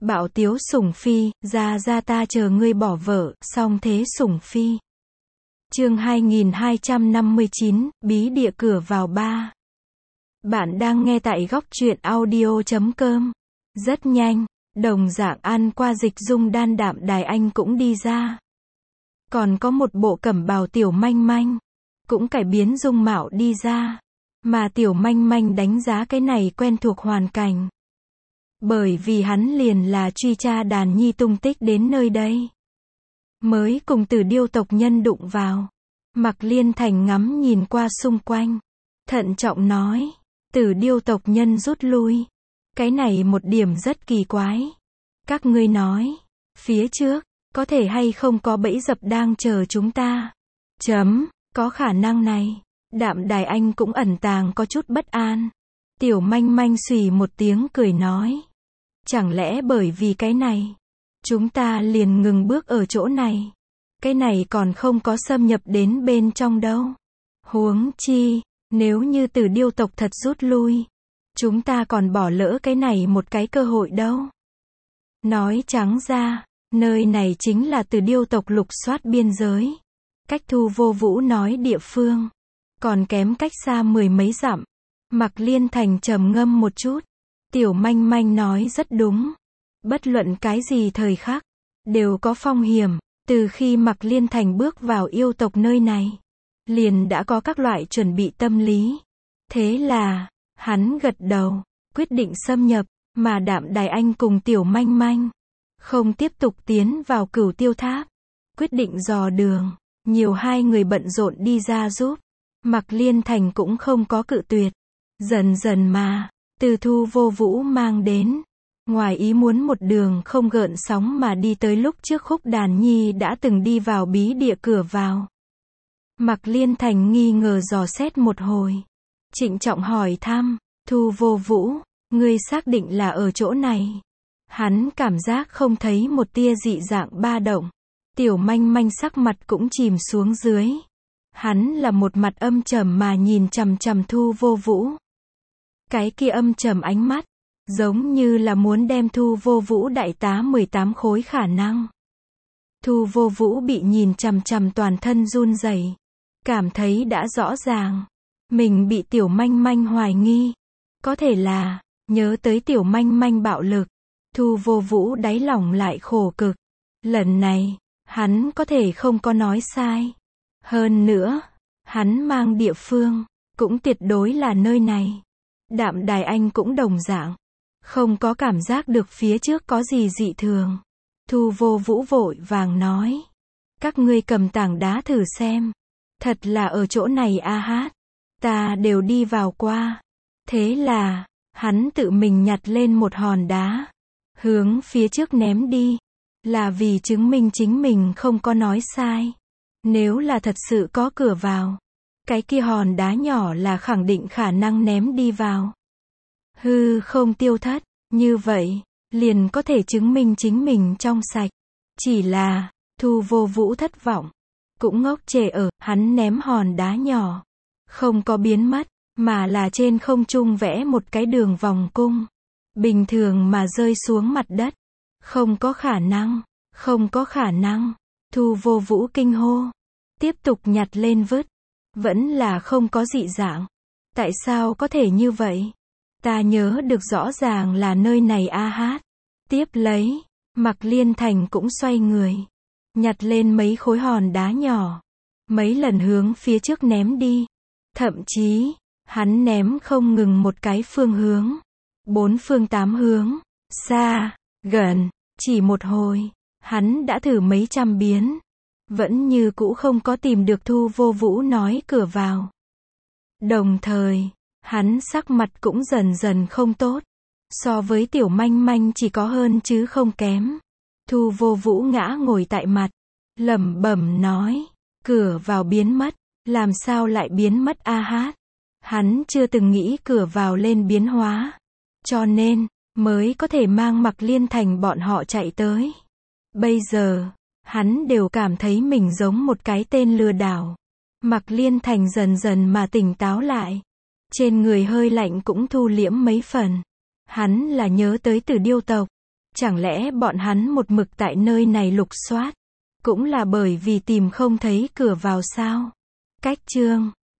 Bạo tiếu sủng phi, ra ta chờ ngươi bỏ vợ, song thế sủng phi. Chương 2259, bí địa cửa vào 3. Bạn đang nghe tại góc truyện audio.com. Rất nhanh, đồng dạng ăn qua dịch dung đan Đạm Đài Anh cũng đi ra. Còn có một bộ cẩm bào Tiểu Manh Manh, cũng cải biến dung mạo đi ra. Mà Tiểu Manh Manh đánh giá cái này quen thuộc hoàn cảnh. Bởi vì hắn liền là truy tra đàn nhi tung tích đến nơi đây. Mới cùng Tử Điêu tộc nhân đụng vào. Mạc Liên Thành ngắm nhìn qua xung quanh. Thận trọng nói, Tử Điêu tộc nhân rút lui. Cái này một điểm rất kỳ quái. Các ngươi nói, phía trước, có thể hay không có bẫy dập đang chờ chúng ta. Có khả năng này. Đạm Đài Anh cũng ẩn tàng có chút bất an. Tiểu Manh Manh xùy một tiếng cười nói. Chẳng lẽ bởi vì cái này, chúng ta liền ngừng bước ở chỗ này. Cái này còn không có xâm nhập đến bên trong đâu. Huống chi, nếu như Tử Điêu tộc thật rút lui, chúng ta còn bỏ lỡ cái này một cái cơ hội đâu. Nói trắng ra, nơi này chính là Tử Điêu tộc lục soát biên giới. Cách Thu Vô Vũ nói địa phương, còn kém cách xa 10 mấy dặm. Mạc Liên Thành trầm ngâm một chút. Tiểu Manh Manh nói rất đúng. Bất luận cái gì thời khắc, đều có phong hiểm. Từ khi Mạc Liên Thành bước vào yêu tộc nơi này, liền đã có các loại chuẩn bị tâm lý. Thế là, hắn gật đầu, quyết định xâm nhập, mà Đạm Đài Anh cùng Tiểu Manh Manh không tiếp tục tiến vào Cửu Tiêu Tháp. Quyết định dò đường, nhiều hai người bận rộn đi ra giúp. Mạc Liên Thành cũng không có cự tuyệt. Dần dần mà, từ Thu Vô Vũ mang đến, ngoài ý muốn một đường không gợn sóng mà đi tới lúc trước Khúc Đàn Nhi đã từng đi vào bí địa cửa vào. Mạc Liên Thành nghi ngờ dò xét một hồi. Trịnh trọng hỏi thăm, Thu Vô Vũ, ngươi xác định là ở chỗ này. Hắn cảm giác không thấy một tia dị dạng ba động. Tiểu Manh Manh sắc mặt cũng chìm xuống dưới. Hắn là một mặt âm trầm mà nhìn chằm chằm Thu Vô Vũ. Cái kia âm trầm ánh mắt, giống như là muốn đem Thu Vô Vũ đại tá 18 khối khả năng. Thu Vô Vũ bị nhìn chằm chằm toàn thân run rẩy, cảm thấy đã rõ ràng, mình bị Tiểu Manh Manh hoài nghi. Có thể là, nhớ tới Tiểu Manh Manh bạo lực, Thu Vô Vũ đáy lòng lại khổ cực. Lần này, hắn có thể không có nói sai. Hơn nữa, hắn mang địa phương, cũng tuyệt đối là nơi này. Đạm Đài Anh cũng đồng dạng, không có cảm giác được phía trước có gì dị thường. Thu Vô Vũ vội vàng nói, các ngươi cầm tảng đá thử xem. Thật là ở chỗ này a hát. Ta đều đi vào qua. Thế là, hắn tự mình nhặt lên một hòn đá, hướng phía trước ném đi. Là vì chứng minh chính mình không có nói sai. Nếu là thật sự có cửa vào, cái kia hòn đá nhỏ là khẳng định khả năng ném đi vào. Hư không tiêu thất, như vậy, liền có thể chứng minh chính mình trong sạch. Chỉ là, Thu Vô Vũ thất vọng. Cũng ngốc trệ ở, hắn ném hòn đá nhỏ. Không có biến mất, mà là trên không trung vẽ một cái đường vòng cung. Bình thường mà rơi xuống mặt đất. Không có khả năng, không có khả năng. Thu Vô Vũ kinh hô. Tiếp tục nhặt lên vứt. Vẫn là không có dị dạng. Tại sao có thể như vậy? Ta nhớ được rõ ràng là nơi này a hát. Tiếp lấy, Mạc Liên Thành cũng xoay người. Nhặt lên mấy khối hòn đá nhỏ. Mấy lần hướng phía trước ném đi. Thậm chí, hắn ném không ngừng một cái phương hướng. 4 phương 8 hướng. Xa, gần, chỉ một hồi. Hắn đã thử mấy trăm biến. Vẫn như cũ không có tìm được Thu Vô Vũ nói cửa vào. Đồng thời, hắn sắc mặt cũng dần dần không tốt. So với Tiểu Manh Manh chỉ có hơn chứ không kém. Thu Vô Vũ ngã ngồi tại mặt, lẩm bẩm nói, cửa vào biến mất, làm sao lại biến mất a hát. Hắn chưa từng nghĩ cửa vào lên biến hóa. Cho nên, mới có thể mang Mạc Liên Thành bọn họ chạy tới. Bây giờ, hắn đều cảm thấy mình giống một cái tên lừa đảo. Mạc Liên Thành dần dần mà tỉnh táo lại. Trên người hơi lạnh cũng thu liễm mấy phần. Hắn là nhớ tới Tử Điêu tộc. Chẳng lẽ bọn hắn một mực tại nơi này lục soát? Cũng là bởi vì tìm không thấy cửa vào sao? Cách chương